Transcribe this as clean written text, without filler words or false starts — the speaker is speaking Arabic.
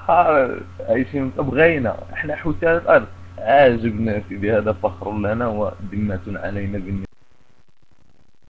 واخا عايشين بغينا احنا حوتات الارض. عاجبنا سيدي، هذا فخر لنا وذمة علينا بالنسبة